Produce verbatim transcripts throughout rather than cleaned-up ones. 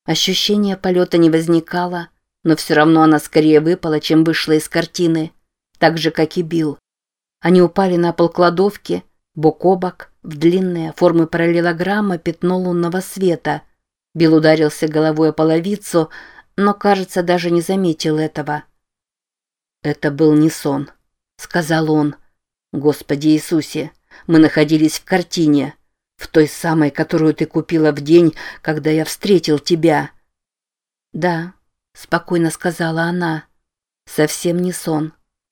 Ощущения полета не возникало, но все равно она скорее выпала, чем вышла из картины, так же, как и Билл. Они упали на пол кладовки, бок о бок, в длинное, формы параллелограмма пятно лунного света. Билл ударился головой о половицу, но, кажется, даже не заметил этого. «Это был не сон», — сказал он. «Господи Иисусе, мы находились в картине, в той самой, которую ты купила в день, когда я встретил тебя». «Да», — спокойно сказала она, — «совсем не сон».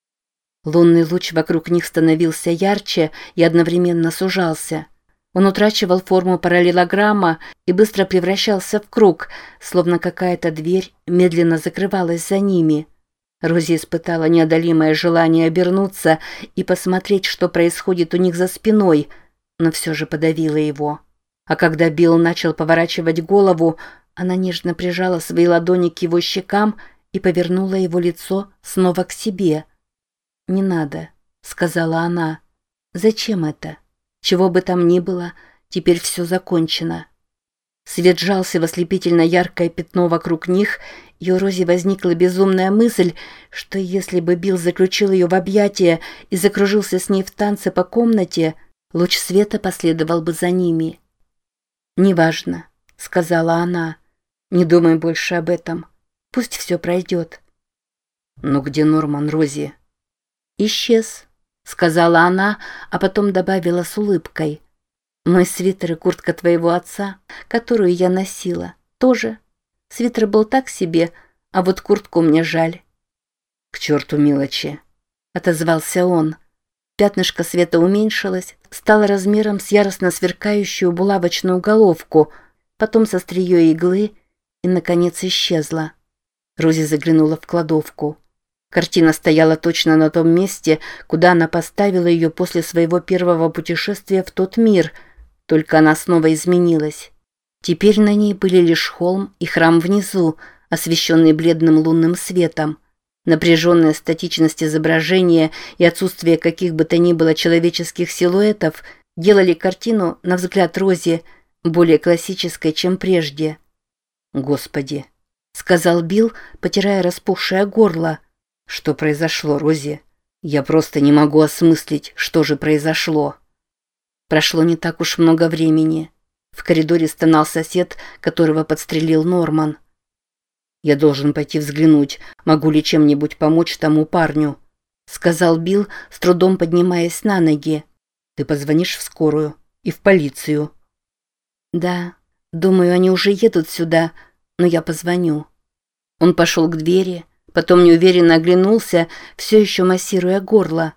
Лунный луч вокруг них становился ярче и одновременно сужался. Он утрачивал форму параллелограмма и быстро превращался в круг, словно какая-то дверь медленно закрывалась за ними. Рози испытала неодолимое желание обернуться и посмотреть, что происходит у них за спиной, но все же подавила его. А когда Билл начал поворачивать голову, она нежно прижала свои ладони к его щекам и повернула его лицо снова к себе. «Не надо», — сказала она. «Зачем это? Чего бы там ни было, теперь все закончено». Свет сжался в ослепительно яркое пятно вокруг них, и у Рози возникла безумная мысль, что если бы Билл заключил ее в объятия и закружился с ней в танце по комнате, луч света последовал бы за ними. «Неважно», — сказала она, — «не думай больше об этом. Пусть все пройдет». «Но где Норман, Рози?» «Исчез», — сказала она, а потом добавила с улыбкой. «Мой свитер и куртка твоего отца, которую я носила, тоже. Свитер был так себе, а вот куртку мне жаль». «К черту мелочи», — отозвался он. Пятнышко света уменьшилось, стало размером с яростно сверкающую булавочную головку, потом с острией иглы и, наконец, исчезло. Рози заглянула в кладовку. Картина стояла точно на том месте, куда она поставила ее после своего первого путешествия в тот мир, только она снова изменилась. Теперь на ней были лишь холм и храм внизу, освещенный бледным лунным светом. Напряженная статичность изображения и отсутствие каких бы то ни было человеческих силуэтов делали картину, на взгляд Рози, более классической, чем прежде. «Господи», — сказал Билл, потирая распухшее горло. «Что произошло, Рози? Я просто не могу осмыслить, что же произошло». Прошло не так уж много времени. В коридоре стонал сосед, которого подстрелил Норман. «Я должен пойти взглянуть, могу ли чем-нибудь помочь тому парню», — сказал Билл, с трудом поднимаясь на ноги. «Ты позвонишь в скорую и в полицию?» «Да, думаю, они уже едут сюда, но я позвоню». Он пошел к двери, потом неуверенно оглянулся, все еще массируя горло.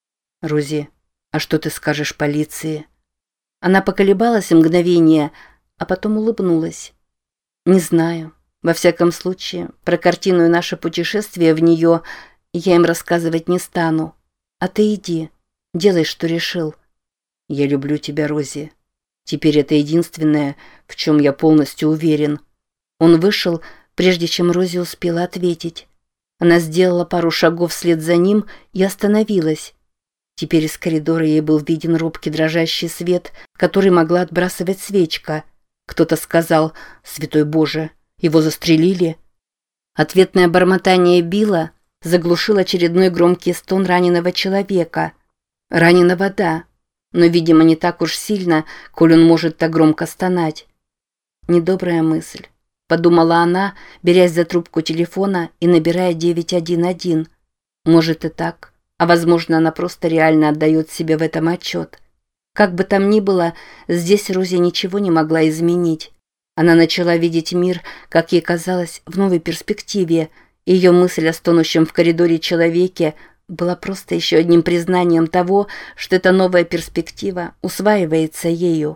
«Рози, а что ты скажешь полиции?» Она поколебалась мгновение, а потом улыбнулась. «Не знаю. Во всяком случае, про картину и наше путешествие в нее я им рассказывать не стану. А ты иди, делай, что решил». «Я люблю тебя, Рози. Теперь это единственное, в чем я полностью уверен». Он вышел, прежде чем Рози успела ответить. Она сделала пару шагов вслед за ним и остановилась. Теперь из коридора ей был виден робкий дрожащий свет, который могла отбрасывать свечка. Кто-то сказал: «Святой Боже, его застрелили». Ответное бормотание Билла заглушил очередной громкий стон раненого человека. Раненого, да, но, видимо, не так уж сильно, коль он может так громко стонать. Недобрая мысль, подумала она, берясь за трубку телефона и набирая девять один один. Может и так. А, возможно, она просто реально отдает себе в этом отчет. Как бы там ни было, здесь Рози ничего не могла изменить. Она начала видеть мир, как ей казалось, в новой перспективе, и ее мысль о стонущем в коридоре человеке была просто еще одним признанием того, что эта новая перспектива усваивается ею.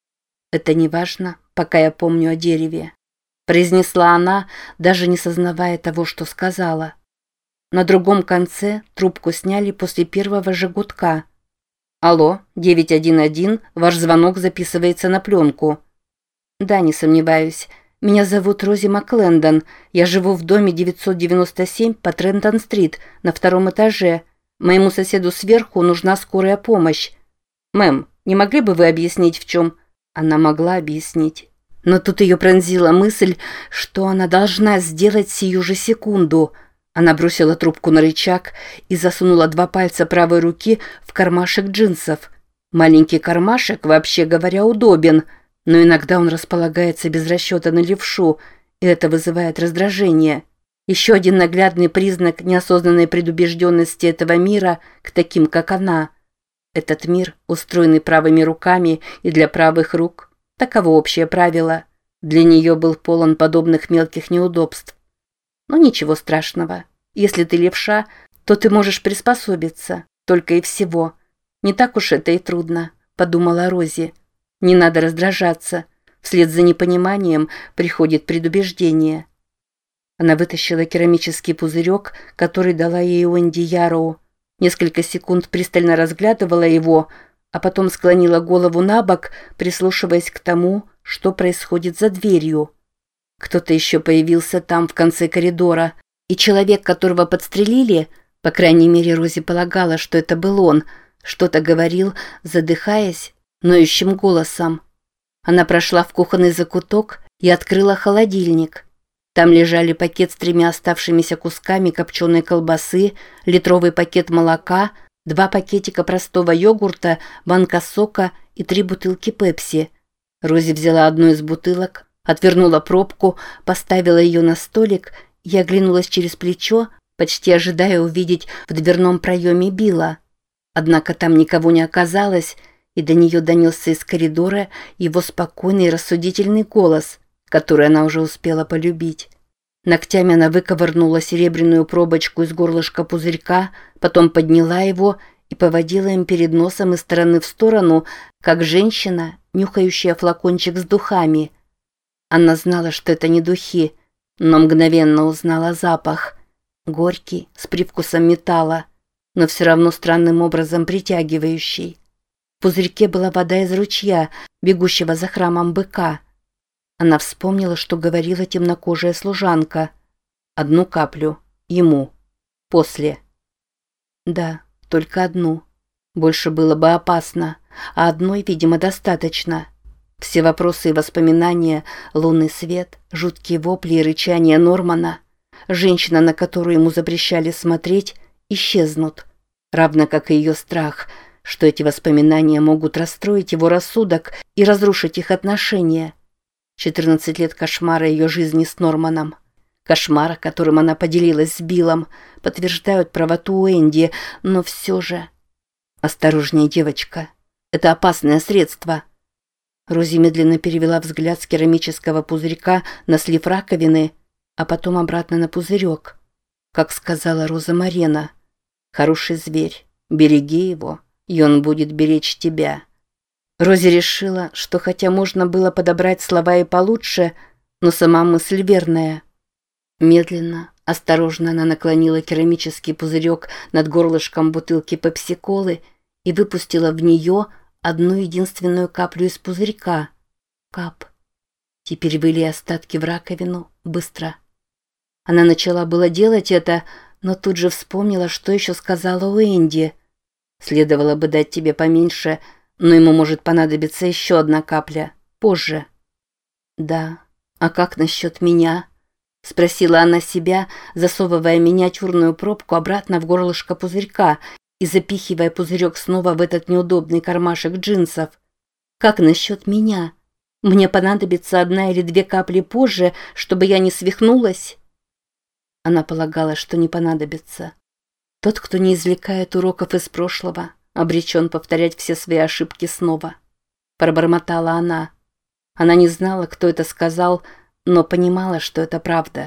«Это не важно, пока я помню о дереве», — произнесла она, даже не сознавая того, что сказала. На другом конце трубку сняли после первого же гудка. «Алло, девять один один, ваш звонок записывается на пленку». «Да, не сомневаюсь. Меня зовут Рози Маклендон. Я живу в доме девятьсот девяносто семь по Трентон-стрит на втором этаже. Моему соседу сверху нужна скорая помощь. Мэм, не могли бы вы объяснить, в чем...» Она могла объяснить. Но тут ее пронзила мысль, что она должна сделать сию же секунду. Она бросила трубку на рычаг и засунула два пальца правой руки в кармашек джинсов. Маленький кармашек, вообще говоря, удобен, но иногда он располагается без расчета на левшу, и это вызывает раздражение. Еще один наглядный признак неосознанной предубежденности этого мира к таким, как она. Этот мир, устроенный правыми руками и для правых рук, таково общее правило, для нее был полон подобных мелких неудобств. Но ничего страшного. Если ты левша, то ты можешь приспособиться, только и всего. Не так уж это и трудно, подумала Рози. Не надо раздражаться. Вслед за непониманием приходит предубеждение. Она вытащила керамический пузырек, который дала ей Уэнди Яроу. Несколько секунд пристально разглядывала его, а потом склонила голову на бок, прислушиваясь к тому, что происходит за дверью. Кто-то еще появился там, в конце коридора, и человек, которого подстрелили, по крайней мере, Рози полагала, что это был он, что-то говорил, задыхаясь, ноющим голосом. Она прошла в кухонный закуток и открыла холодильник. Там лежали пакет с тремя оставшимися кусками копченой колбасы, литровый пакет молока, два пакетика простого йогурта, банка сока и три бутылки пепси. Рози взяла одну из бутылок, отвернула пробку, поставила ее на столик и оглянулась через плечо, почти ожидая увидеть в дверном проеме Билла. Однако там никого не оказалось, и до нее донесся из коридора его спокойный и рассудительный голос, который она уже успела полюбить. Ногтями она выковырнула серебряную пробочку из горлышка пузырька, потом подняла его и поводила им перед носом из стороны в сторону, как женщина, нюхающая флакончик с духами. Она знала, что это не духи, но мгновенно узнала запах. Горький, с привкусом металла, но все равно странным образом притягивающий. В пузырьке была вода из ручья, бегущего за храмом быка. Она вспомнила, что говорила темнокожая служанка. Одну каплю. Ему. После. Да, только одну. Больше было бы опасно, а одной, видимо, достаточно. Все вопросы и воспоминания, лунный свет, жуткие вопли и рычания Нормана, женщина, на которую ему запрещали смотреть, исчезнут. Равно как и ее страх, что эти воспоминания могут расстроить его рассудок и разрушить их отношения. четырнадцать лет кошмара ее жизни с Норманом. Кошмара, которым она поделилась с Биллом, подтверждают правоту Уэнди, но все же... Осторожнее, девочка. Это опасное средство. Рози медленно перевела взгляд с керамического пузырька на слив раковины, а потом обратно на пузырек. Как сказала Роза Марена, «Хороший зверь, береги его, и он будет беречь тебя». Рози решила, что хотя можно было подобрать слова и получше, но сама мысль верная. Медленно, осторожно она наклонила керамический пузырек над горлышком бутылки пепси-колы и выпустила в нее одну единственную каплю из пузырька. Кап. Теперь вылей остатки в раковину быстро. Она начала было делать это, но тут же вспомнила, что еще сказала Уэнди. Следовало бы дать тебе поменьше, но ему может понадобиться еще одна капля. Позже. Да. А как насчет меня? Спросила она себя, засовывая миниатюрную пробку обратно в горлышко пузырька и запихивая пузырек снова в этот неудобный кармашек джинсов. Как насчет меня? Мне понадобится одна или две капли позже, чтобы я не свихнулась? Она полагала, что не понадобится. Тот, кто не извлекает уроков из прошлого, обречен повторять все свои ошибки снова. Пробормотала она. Она не знала, кто это сказал, но понимала, что это правда.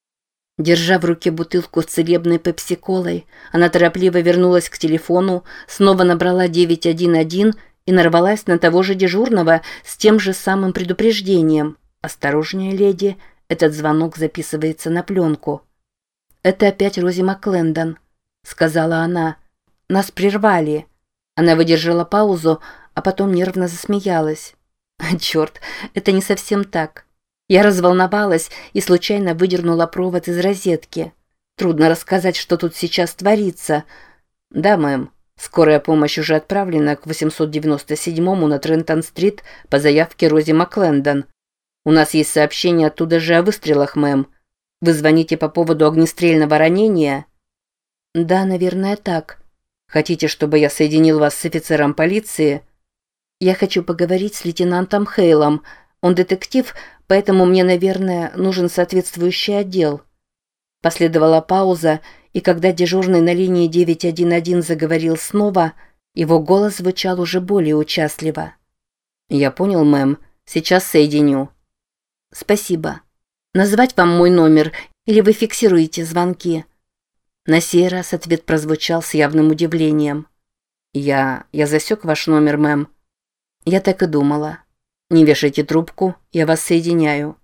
Держа в руке бутылку с целебной пепси-колой, она торопливо вернулась к телефону, снова набрала девять один один и нарвалась на того же дежурного с тем же самым предупреждением. «Осторожнее, леди, этот звонок записывается на пленку». «Это опять Рози Маклендон», — сказала она. «Нас прервали». Она выдержала паузу, а потом нервно засмеялась. «Черт, это не совсем так. Я разволновалась и случайно выдернула провод из розетки. Трудно рассказать, что тут сейчас творится. Да, мэм, скорая помощь уже отправлена к восемьсот девяносто седьмому на Трентон-стрит по заявке Рози Маклендон. У нас есть сообщение оттуда же о выстрелах, мэм. Вы звоните по поводу огнестрельного ранения?» «Да, наверное, так. Хотите, чтобы я соединил вас с офицером полиции?» «Я хочу поговорить с лейтенантом Хейлом. Он детектив, поэтому мне, наверное, нужен соответствующий отдел». Последовала пауза, и когда дежурный на линии девять один один заговорил снова, его голос звучал уже более участливо. «Я понял, мэм. Сейчас соединю». «Спасибо. Назвать вам мой номер, или вы фиксируете звонки?» На сей раз ответ прозвучал с явным удивлением. «Я... я засек ваш номер, мэм». «Я так и думала. Не вешайте трубку, я вас соединяю».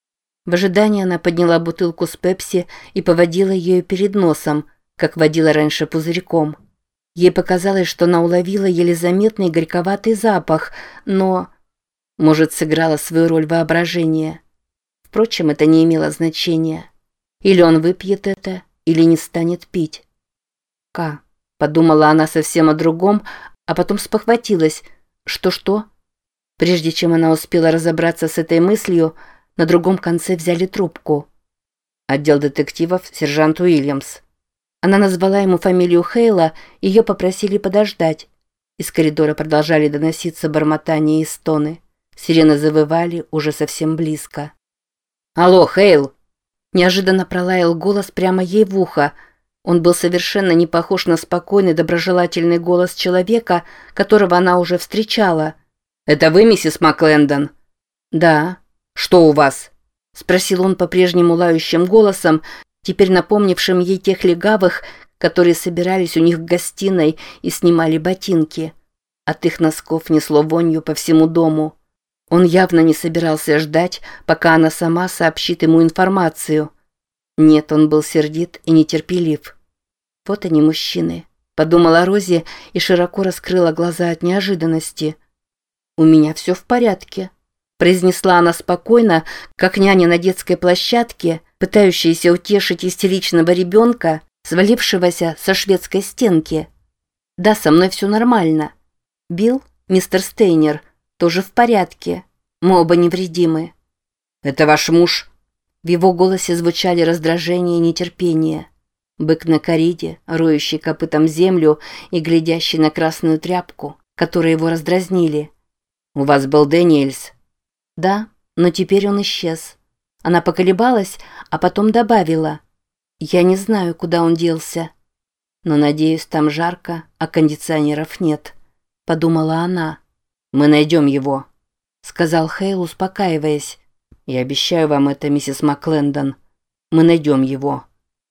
В ожидании она подняла бутылку с пепси и поводила ею перед носом, как водила раньше пузырьком. Ей показалось, что она уловила еле заметный горьковатый запах, но... Может, сыграла свою роль воображение. Впрочем, это не имело значения. Или он выпьет это, или не станет пить. «Ка», — подумала она совсем о другом, а потом спохватилась. Что-что? Прежде чем она успела разобраться с этой мыслью, на другом конце взяли трубку. «Отдел детективов, сержант Уильямс». Она назвала ему фамилию Хейла, ее попросили подождать. Из коридора продолжали доноситься бормотания и стоны. Сирены завывали уже совсем близко. «Алло, Хейл!» Неожиданно пролаял голос прямо ей в ухо. Он был совершенно не похож на спокойный, доброжелательный голос человека, которого она уже встречала. «Это вы, миссис Маклендон?» «Да». «Что у вас?» — спросил он по-прежнему лающим голосом, теперь напомнившим ей тех легавых, которые собирались у них в гостиной и снимали ботинки. От их носков несло вонью по всему дому. Он явно не собирался ждать, пока она сама сообщит ему информацию. Нет, он был сердит и нетерпелив. «Вот они, мужчины», — подумала Рози и широко раскрыла глаза от неожиданности. «У меня все в порядке», — произнесла она спокойно, как няня на детской площадке, пытающаяся утешить истеричного ребенка, свалившегося со шведской стенки. «Да, со мной все нормально. Билл, мистер Стейнер, тоже в порядке. Мы оба невредимы». «Это ваш муж?» В его голосе звучали раздражение и нетерпение. Бык на кориде, роющий копытом землю и глядящий на красную тряпку, которые его раздразнили. «У вас был Дэниэльс?» «Да, но теперь он исчез». Она поколебалась, а потом добавила: «Я не знаю, куда он делся. Но, надеюсь, там жарко, а кондиционеров нет», — подумала она. «Мы найдем его», — сказал Хейл, успокаиваясь. «Я обещаю вам это, миссис Маклендон. Мы найдем его».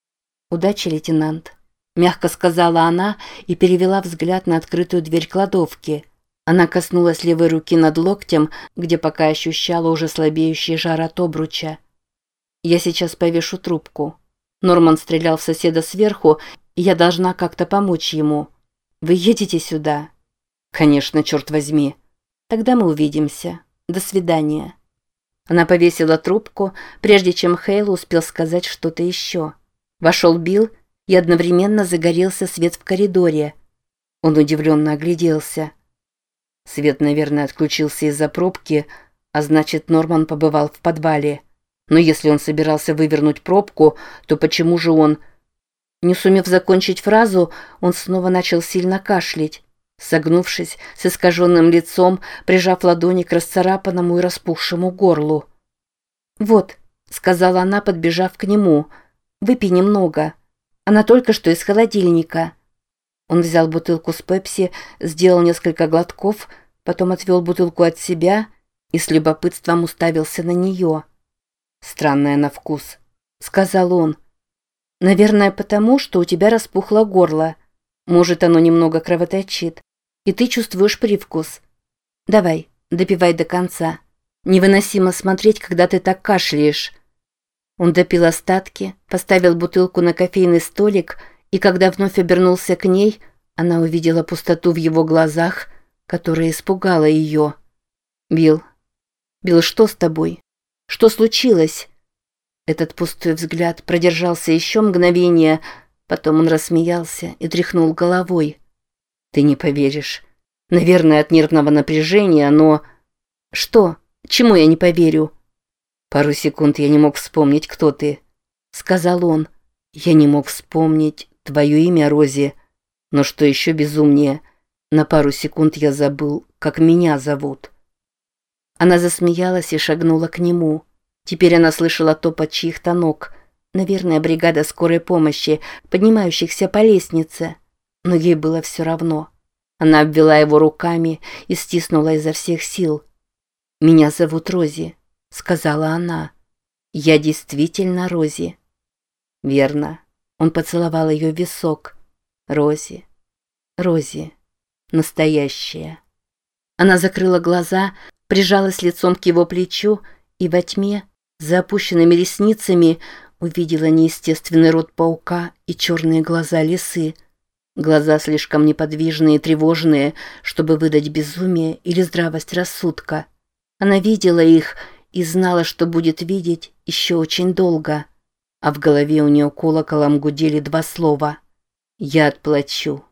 «Удачи, лейтенант», — мягко сказала она и перевела взгляд на открытую дверь кладовки. Она коснулась левой руки над локтем, где пока ощущала уже слабеющий жар от обруча. «Я сейчас повешу трубку. Норман стрелял в соседа сверху, и я должна как-то помочь ему. Вы едете сюда?» «Конечно, черт возьми». «Тогда мы увидимся. До свидания». Она повесила трубку, прежде чем Хейл успел сказать что-то еще. Вошел Билл, и одновременно загорелся свет в коридоре. Он удивленно огляделся. Свет, наверное, отключился из-за пробки, а значит, Норман побывал в подвале. Но если он собирался вывернуть пробку, то почему же он... Не сумев закончить фразу, он снова начал сильно кашлять. Согнувшись, с искаженным лицом, прижав ладони к расцарапанному и распухшему горлу. «Вот», — сказала она, подбежав к нему, — «выпей немного. Она только что из холодильника». Он взял бутылку с пепси, сделал несколько глотков, потом отвел бутылку от себя и с любопытством уставился на нее. «Странная на вкус», — сказал он. «Наверное, потому, что у тебя распухло горло. Может, оно немного кровоточит, и ты чувствуешь привкус. Давай, допивай до конца. Невыносимо смотреть, когда ты так кашляешь». Он допил остатки, поставил бутылку на кофейный столик, и когда вновь обернулся к ней, она увидела пустоту в его глазах, которая испугала ее. «Билл, Билл, что с тобой? Что случилось?» Этот пустой взгляд продержался еще мгновение, потом он рассмеялся и тряхнул головой. «Ты не поверишь. Наверное, от нервного напряжения, но...» «Что? Чему я не поверю?» «Пару секунд я не мог вспомнить, кто ты», — сказал он. «Я не мог вспомнить твое имя, Рози. Но что еще безумнее, на пару секунд я забыл, как меня зовут». Она засмеялась и шагнула к нему. Теперь она слышала топот чьих-то ног. Наверное, бригада скорой помощи, поднимающихся по лестнице. Но ей было все равно. Она обвела его руками и стиснула изо всех сил. «Меня зовут Рози», — сказала она. «Я действительно Рози». «Верно». Он поцеловал ее в висок. «Рози, Рози, настоящая». Она закрыла глаза, прижалась лицом к его плечу и во тьме, за опущенными ресницами, увидела неестественный рот паука и черные глаза лисы. Глаза слишком неподвижные и тревожные, чтобы выдать безумие или здравость рассудка. Она видела их и знала, что будет видеть еще очень долго. А в голове у нее колоколом гудели два слова: «Я отплачу».